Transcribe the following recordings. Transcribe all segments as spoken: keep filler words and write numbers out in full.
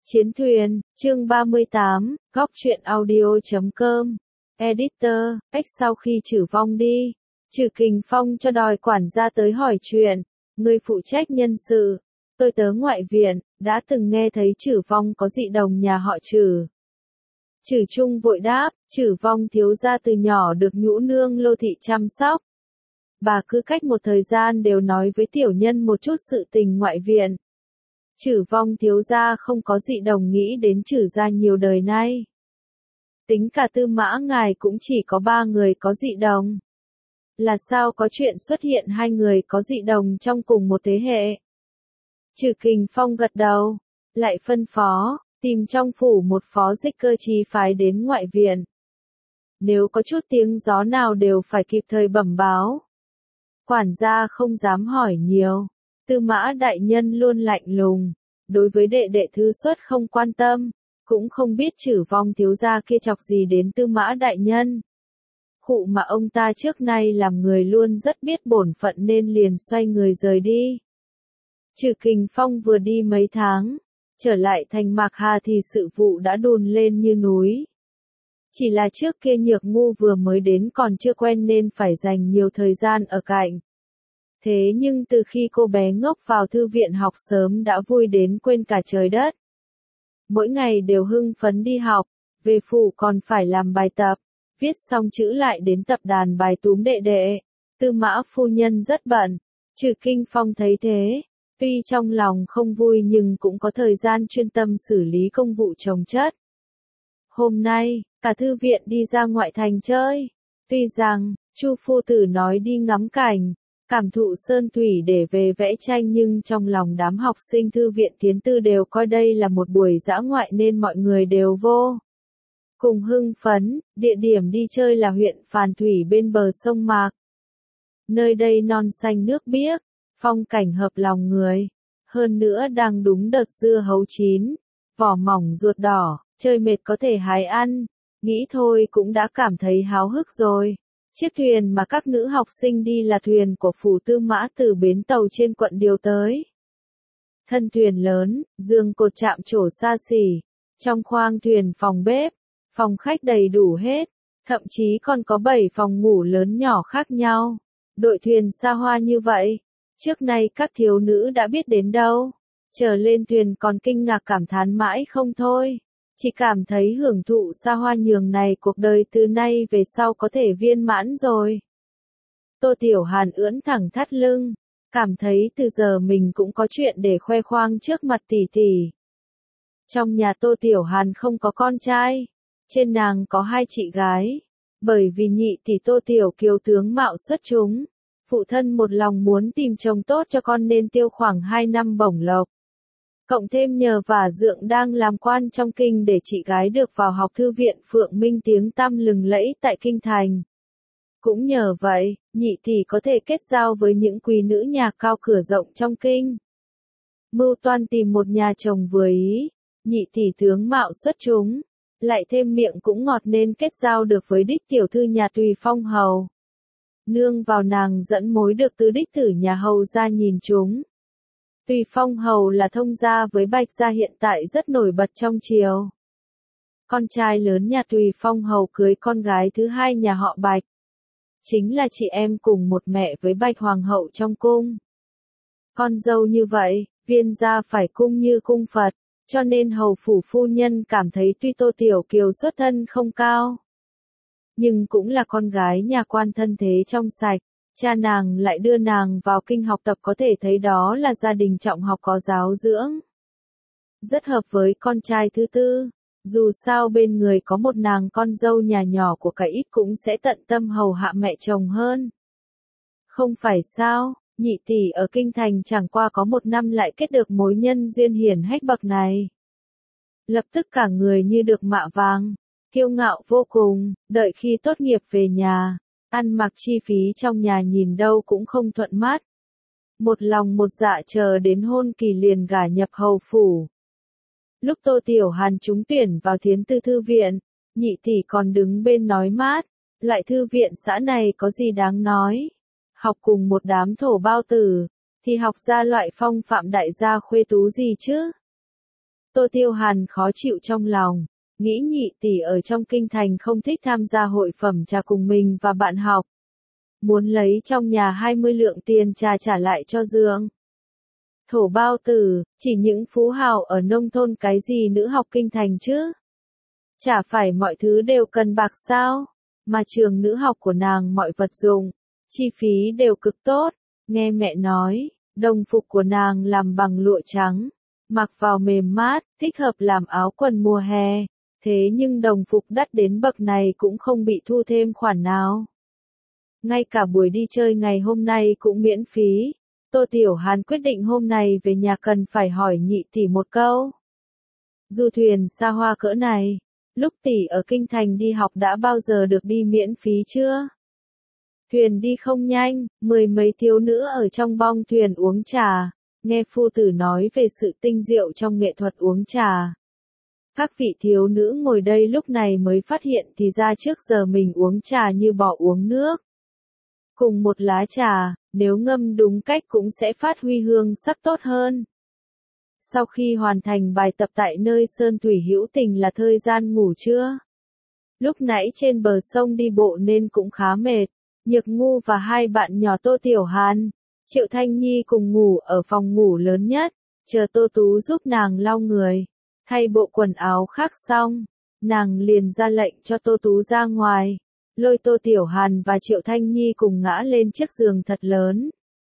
Chiến thuyền, chương ba mươi tám, góc truyện audio chấm com. Editor, X sau khi Trử Vong đi, Trử Kình Phong cho đòi quản gia tới hỏi chuyện, người phụ trách nhân sự, tôi tớ ngoại viện, đã từng nghe thấy Trử Vong có dị đồng nhà họ Trử. Trử Trung vội đáp, Trử Vong thiếu gia từ nhỏ được nhũ nương Lô thị chăm sóc. Bà cứ cách một thời gian đều nói với tiểu nhân một chút sự tình ngoại viện. Trử Vong thiếu gia không có dị đồng nghĩ đến Trử gia nhiều đời nay. Tính cả Tư Mã ngài cũng chỉ có ba người có dị đồng. Là sao có chuyện xuất hiện hai người có dị đồng trong cùng một thế hệ? Trử Kình Phong gật đầu, lại phân phó, tìm trong phủ một phó dịch cơ chí phái đến ngoại viện. Nếu có chút tiếng gió nào đều phải kịp thời bẩm báo. Quản gia không dám hỏi nhiều. Tư Mã đại nhân luôn lạnh lùng, đối với đệ đệ thứ xuất không quan tâm, cũng không biết Trử Vong thiếu gia kia chọc gì đến Tư Mã đại nhân. Khụ mà ông ta trước nay làm người luôn rất biết bổn phận nên liền xoay người rời đi. Trử Kình Phong vừa đi mấy tháng, trở lại thành Mạc Hà thì sự vụ đã đùn lên như núi. Chỉ là trước kia Nhược Ngu vừa mới đến còn chưa quen nên phải dành nhiều thời gian ở cạnh. Thế nhưng từ khi cô bé ngốc vào thư viện học sớm đã vui đến quên cả trời đất. Mỗi ngày đều hưng phấn đi học, về phủ còn phải làm bài tập, viết xong chữ lại đến tập đàn bài túm đệ đệ. Tư Mã phu nhân rất bận, Trử Kình Phong thấy thế, tuy trong lòng không vui nhưng cũng có thời gian chuyên tâm xử lý công vụ chồng chất. Hôm nay, cả thư viện đi ra ngoại thành chơi, tuy rằng, Chu phu tử nói đi ngắm cảnh, cảm thụ sơn thủy để về vẽ tranh nhưng trong lòng đám học sinh thư viện tiến tư đều coi đây là một buổi dã ngoại nên mọi người đều vô cùng hưng phấn. Địa điểm đi chơi là huyện Phàn Thủy bên bờ sông Mạc. Nơi đây non xanh nước biếc, phong cảnh hợp lòng người, hơn nữa đang đúng đợt dưa hấu chín, vỏ mỏng ruột đỏ, chơi mệt có thể hái ăn, nghĩ thôi cũng đã cảm thấy háo hức rồi. Chiếc thuyền mà các nữ học sinh đi là thuyền của phủ Tư Mã từ bến tàu trên quận điều tới. Thân thuyền lớn, giường cột chạm trổ xa xỉ, trong khoang thuyền phòng bếp, phòng khách đầy đủ hết, thậm chí còn có bảy phòng ngủ lớn nhỏ khác nhau. Đội thuyền xa hoa như vậy, trước nay các thiếu nữ đã biết đến đâu, trở lên thuyền còn kinh ngạc cảm thán mãi không thôi. Chỉ cảm thấy hưởng thụ xa hoa nhường này cuộc đời từ nay về sau có thể viên mãn rồi. Tô Tiểu Hàn ưỡn thẳng thắt lưng, cảm thấy từ giờ mình cũng có chuyện để khoe khoang trước mặt tỷ tỷ. Trong nhà Tô Tiểu Hàn không có con trai, trên nàng có hai chị gái, bởi vì nhị tỷ Tô Tiểu Kiều tướng mạo xuất chúng, phụ thân một lòng muốn tìm chồng tốt cho con nên tiêu khoảng hai năm bổng lộc. Cộng thêm nhờ vả Dượng đang làm quan trong kinh để chị gái được vào học thư viện Phượng Minh tiếng tăm lừng lẫy tại kinh thành. Cũng nhờ vậy, nhị tỷ có thể kết giao với những quý nữ nhà cao cửa rộng trong kinh. Mưu toan tìm một nhà chồng vừa ý, nhị tỷ tướng mạo xuất chúng, lại thêm miệng cũng ngọt nên kết giao được với đích tiểu thư nhà Tùy Phong hầu. Nương vào nàng dẫn mối được từ đích tử nhà hầu ra nhìn chúng. Tùy Phong hầu là thông gia với Bạch gia hiện tại rất nổi bật trong triều. Con trai lớn nhà Tùy Phong hầu cưới con gái thứ hai nhà họ Bạch. Chính là chị em cùng một mẹ với Bạch hoàng hậu trong cung. Con dâu như vậy, viên gia phải cung như cung Phật, cho nên hầu phủ phu nhân cảm thấy tuy Tô Tiểu Kiều xuất thân không cao, nhưng cũng là con gái nhà quan thân thế trong sạch. Cha nàng lại đưa nàng vào kinh học tập có thể thấy đó là gia đình trọng học có giáo dưỡng. Rất hợp với con trai thứ tư, dù sao bên người có một nàng con dâu nhà nhỏ của cải ít cũng sẽ tận tâm hầu hạ mẹ chồng hơn. Không phải sao, nhị tỷ ở kinh thành chẳng qua có một năm lại kết được mối nhân duyên hiển hách bậc này. Lập tức cả người như được mạ vàng, kiêu ngạo vô cùng, đợi khi tốt nghiệp về nhà. Ăn mặc chi phí trong nhà nhìn đâu cũng không thuận mắt. Một lòng một dạ chờ đến hôn kỳ liền gả nhập hầu phủ. Lúc Tô Tiểu Hàn trúng tuyển vào Thiến Tư thư viện, nhị tỷ còn đứng bên nói mát, lại thư viện xã này có gì đáng nói. Học cùng một đám thổ bao tử, thì học ra loại phong phạm đại gia khuê tú gì chứ. Tô Tiêu Hàn khó chịu trong lòng, nghĩ nhị tỷ ở trong kinh thành không thích tham gia hội phẩm trà cùng mình và bạn học. Muốn lấy trong nhà hai mươi lượng tiền trà trả lại cho Dương. Thổ bao tử, chỉ những phú hào ở nông thôn cái gì nữ học kinh thành chứ? Chả phải mọi thứ đều cần bạc sao? Mà trường nữ học của nàng mọi vật dụng, chi phí đều cực tốt. Nghe mẹ nói, đồng phục của nàng làm bằng lụa trắng, mặc vào mềm mát, thích hợp làm áo quần mùa hè. Thế nhưng đồng phục đắt đến bậc này cũng không bị thu thêm khoản nào. Ngay cả buổi đi chơi ngày hôm nay cũng miễn phí. Tô Tiểu Hàn quyết định hôm nay về nhà cần phải hỏi nhị tỷ một câu. Du thuyền xa hoa cỡ này, lúc tỷ ở kinh thành đi học đã bao giờ được đi miễn phí chưa? Thuyền đi không nhanh, mười mấy thiếu nữ ở trong bong thuyền uống trà, nghe phu tử nói về sự tinh diệu trong nghệ thuật uống trà. Các vị thiếu nữ ngồi đây lúc này mới phát hiện thì ra trước giờ mình uống trà như bỏ uống nước. Cùng một lá trà, nếu ngâm đúng cách cũng sẽ phát huy hương sắc tốt hơn. Sau khi hoàn thành bài tập tại nơi Sơn Thủy Hữu Tình là thời gian ngủ trưa. Lúc nãy trên bờ sông đi bộ nên cũng khá mệt, Nhược Ngu và hai bạn nhỏ Tô Tiểu Hàn, Triệu Thanh Nhi cùng ngủ ở phòng ngủ lớn nhất, chờ Tô Tú giúp nàng lau người, thay bộ quần áo khác xong, nàng liền ra lệnh cho Tô Tú ra ngoài, lôi Tô Tiểu Hàn và Triệu Thanh Nhi cùng ngã lên chiếc giường thật lớn.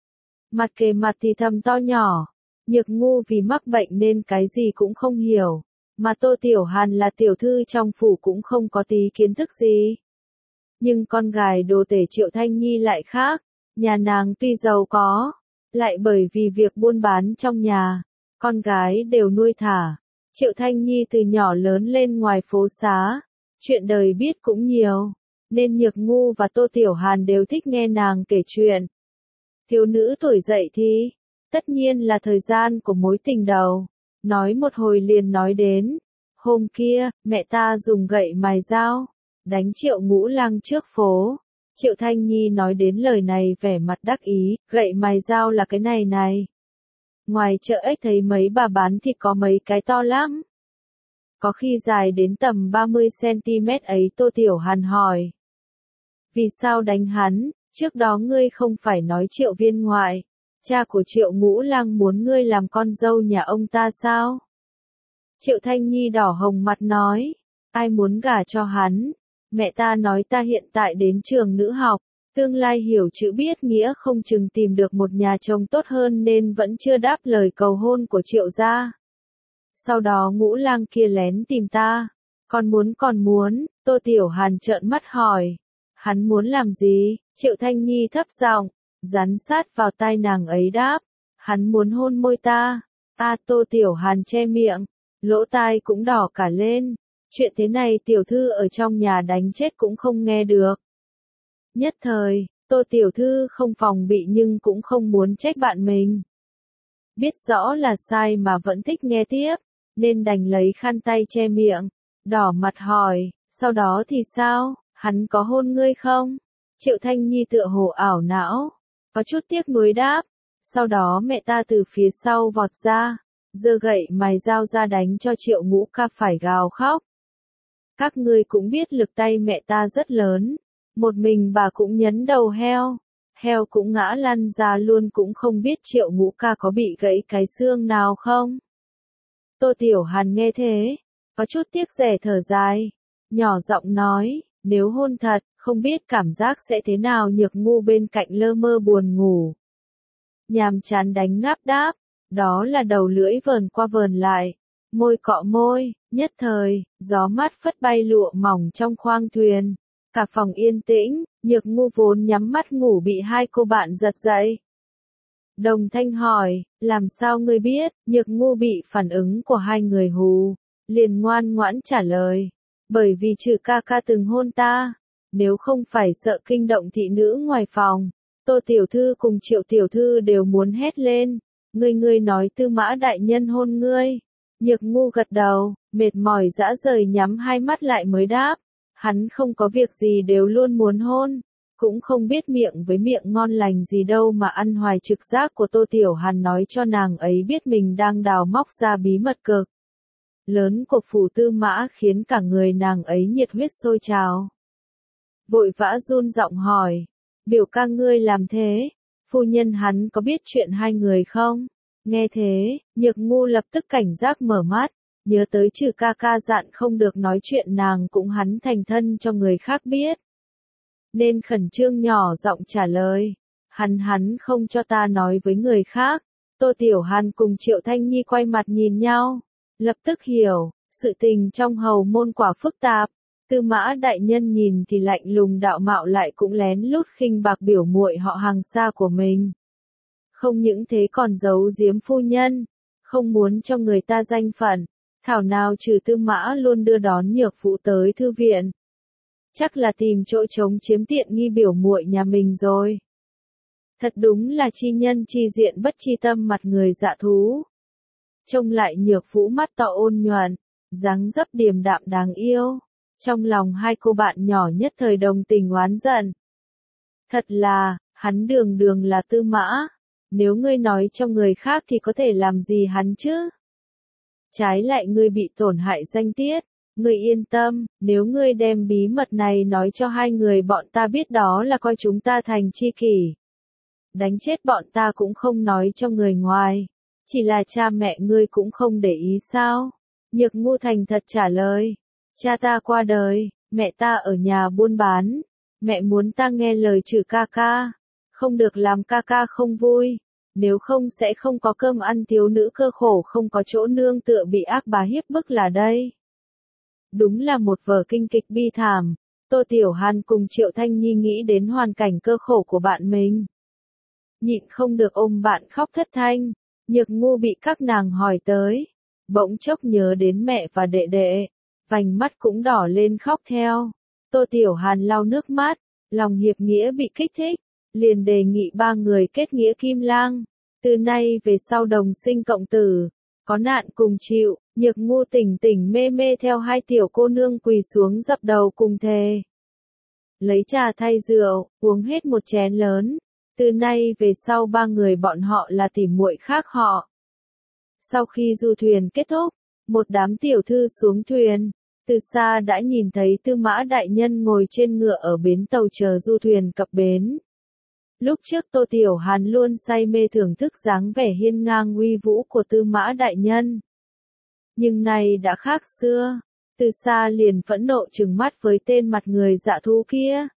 Mặt kề mặt thì thầm to nhỏ, Nhược Ngu vì mắc bệnh nên cái gì cũng không hiểu, mà Tô Tiểu Hàn là tiểu thư trong phủ cũng không có tí kiến thức gì. Nhưng con gái đồ tể Triệu Thanh Nhi lại khác, nhà nàng tuy giàu có, lại bởi vì việc buôn bán trong nhà, con gái đều nuôi thả. Triệu Thanh Nhi từ nhỏ lớn lên ngoài phố xá, chuyện đời biết cũng nhiều, nên Nhược Ngu và Tô Tiểu Hàn đều thích nghe nàng kể chuyện. Thiếu nữ tuổi dậy thì, tất nhiên là thời gian của mối tình đầu, nói một hồi liền nói đến, hôm kia, mẹ ta dùng gậy mài dao, đánh Triệu Ngũ Lăng trước phố. Triệu Thanh Nhi nói đến lời này vẻ mặt đắc ý, gậy mài dao là cái này này. Ngoài chợ ếch thấy mấy bà bán thịt có mấy cái to lắm. Có khi dài đến tầm ba mươi xăng ti mét ấy. Tô Tiểu Hàn hỏi. Vì sao đánh hắn, trước đó ngươi không phải nói Triệu Viên Ngoại, cha của Triệu Ngũ Lăng muốn ngươi làm con dâu nhà ông ta sao? Triệu Thanh Nhi đỏ hồng mặt nói, ai muốn gả cho hắn? Mẹ ta nói ta hiện tại đến trường nữ học, tương lai hiểu chữ biết nghĩa không chừng tìm được một nhà chồng tốt hơn nên vẫn chưa đáp lời cầu hôn của Triệu gia. Sau đó Ngũ Lang kia lén tìm ta, còn muốn còn muốn, Tô Tiểu Hàn trợn mắt hỏi, hắn muốn làm gì? Triệu Thanh Nhi thấp giọng, dán sát vào tai nàng ấy đáp, hắn muốn hôn môi ta. A à, Tô Tiểu Hàn che miệng, lỗ tai cũng đỏ cả lên. Chuyện thế này tiểu thư ở trong nhà đánh chết cũng không nghe được. Nhất thời, Tô tiểu thư không phòng bị nhưng cũng không muốn trách bạn mình. Biết rõ là sai mà vẫn thích nghe tiếp, nên đành lấy khăn tay che miệng, đỏ mặt hỏi, sau đó thì sao, hắn có hôn ngươi không? Triệu Thanh Nhi tựa hồ ảo não, có chút tiếc nuối đáp, sau đó mẹ ta từ phía sau vọt ra, giơ gậy mài dao ra đánh cho Triệu Ngũ Ca phải gào khóc. Các ngươi cũng biết lực tay mẹ ta rất lớn, một mình bà cũng nhấn đầu heo, heo cũng ngã lăn ra luôn cũng không biết Triệu Ngũ Ca có bị gãy cái xương nào không. Tô Tiểu Hàn nghe thế, có chút tiếc rẻ thở dài, nhỏ giọng nói, nếu hôn thật, không biết cảm giác sẽ thế nào. Nhược Ngu bên cạnh lơ mơ buồn ngủ. Nhàm chán đánh ngáp đáp, đó là đầu lưỡi vờn qua vờn lại, môi cọ môi, nhất thời, gió mát phất bay lụa mỏng trong khoang thuyền. Cả phòng yên tĩnh, Nhược Ngu vốn nhắm mắt ngủ bị hai cô bạn giật dậy. Đồng Thanh hỏi, làm sao ngươi biết? Nhược Ngu bị phản ứng của hai người hù, liền ngoan ngoãn trả lời, bởi vì Trừ ca ca từng hôn ta, nếu không phải sợ kinh động thị nữ ngoài phòng, Tô tiểu thư cùng Triệu tiểu thư đều muốn hét lên, ngươi ngươi nói Tư Mã đại nhân hôn ngươi. Nhược Ngu gật đầu, mệt mỏi dã rời nhắm hai mắt lại mới đáp, hắn không có việc gì đều luôn muốn hôn, cũng không biết miệng với miệng ngon lành gì đâu mà ăn hoài. Trực giác của Tô Tiểu Hàn nói cho nàng ấy biết mình đang đào móc ra bí mật cực lớn của phủ Tư Mã khiến cả người nàng ấy nhiệt huyết sôi trào. Vội vã run giọng hỏi, biểu ca ngươi làm thế, phu nhân hắn có biết chuyện hai người không? Nghe thế, Nhược Ngu lập tức cảnh giác mở mắt, nhớ tới Trừ ca ca dặn không được nói chuyện nàng cũng hắn thành thân cho người khác biết. Nên khẩn trương nhỏ giọng trả lời, hắn hắn không cho ta nói với người khác. Tô Tiểu Hàn cùng Triệu Thanh Nhi quay mặt nhìn nhau, lập tức hiểu, sự tình trong hầu môn quả phức tạp. Tư Mã đại nhân nhìn thì lạnh lùng đạo mạo lại cũng lén lút khinh bạc biểu muội họ hàng xa của mình. Không những thế còn giấu giếm phu nhân, không muốn cho người ta danh phận, thảo nào Trừ Tư Mã luôn đưa đón Nhược Phụ tới thư viện. Chắc là tìm chỗ trống chiếm tiện nghi biểu muội nhà mình rồi. Thật đúng là chi nhân chi diện bất chi tâm mặt người dạ thú. Trông lại Nhược Phụ mắt to ôn nhuận, dáng dấp điềm đạm đáng yêu. Trong lòng hai cô bạn nhỏ nhất thời đồng tình oán giận. Thật là, hắn đường đường là Tư Mã. Nếu ngươi nói cho người khác thì có thể làm gì hắn chứ? Trái lại ngươi bị tổn hại danh tiết. Ngươi yên tâm, nếu ngươi đem bí mật này nói cho hai người bọn ta biết đó là coi chúng ta thành tri kỷ. Đánh chết bọn ta cũng không nói cho người ngoài. Chỉ là cha mẹ ngươi cũng không để ý sao? Nhược Ngu thành thật trả lời. Cha ta qua đời, mẹ ta ở nhà buôn bán. Mẹ muốn ta nghe lời Trừ ca ca. Không được làm ca ca không vui. Nếu không sẽ không có cơm ăn, thiếu nữ cơ khổ không có chỗ nương tựa bị ác bá hiếp bức là đây. Đúng là một vở kinh kịch bi thảm. Tô Tiểu Hàn cùng Triệu Thanh Nhi nghĩ đến hoàn cảnh cơ khổ của bạn mình. Nhịn không được ôm bạn khóc thất thanh. Nhược Ngu bị các nàng hỏi tới. Bỗng chốc nhớ đến mẹ và đệ đệ. Vành mắt cũng đỏ lên khóc theo. Tô Tiểu Hàn lau nước mắt. Lòng hiệp nghĩa bị kích thích. Liền đề nghị ba người kết nghĩa kim lang. Từ nay về sau đồng sinh cộng tử. Có nạn cùng chịu. Nhược Ngu tỉnh tỉnh mê mê theo hai tiểu cô nương quỳ xuống dập đầu cùng thề. Lấy trà thay rượu, uống hết một chén lớn. Từ nay về sau ba người bọn họ là tỉ muội khác họ. Sau khi du thuyền kết thúc, một đám tiểu thư xuống thuyền. Từ xa đã nhìn thấy Tư Mã đại nhân ngồi trên ngựa ở bến tàu chờ du thuyền cập bến. Lúc trước Tô Tiểu Hàn luôn say mê thưởng thức dáng vẻ hiên ngang uy vũ của Tư Mã đại nhân. Nhưng nay đã khác xưa, từ xa liền phẫn nộ trừng mắt với tên mặt người dạ thú kia.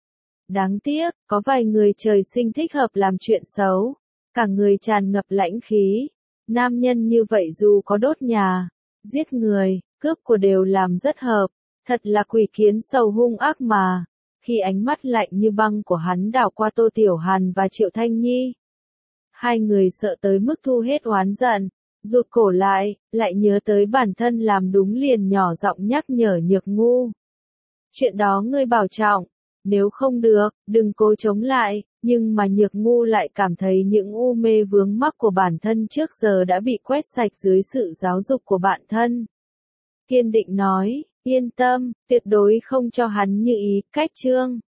Đáng tiếc, có vài người trời sinh thích hợp làm chuyện xấu, cả người tràn ngập lãnh khí. Nam nhân như vậy dù có đốt nhà, giết người, cướp của đều làm rất hợp, thật là quỷ kiến sầu hung ác mà. Khi ánh mắt lạnh như băng của hắn đảo qua Tô Tiểu Hàn và Triệu Thanh Nhi, hai người sợ tới mức thu hết oán giận. Rụt cổ lại, lại nhớ tới bản thân làm đúng liền nhỏ giọng nhắc nhở Nhược Ngu. Chuyện đó ngươi bảo trọng, nếu không được, đừng cố chống lại, nhưng mà Nhược Ngu lại cảm thấy những u mê vướng mắc của bản thân trước giờ đã bị quét sạch dưới sự giáo dục của bản thân. Kiên định nói, yên tâm, tuyệt đối không cho hắn như ý, cách trương.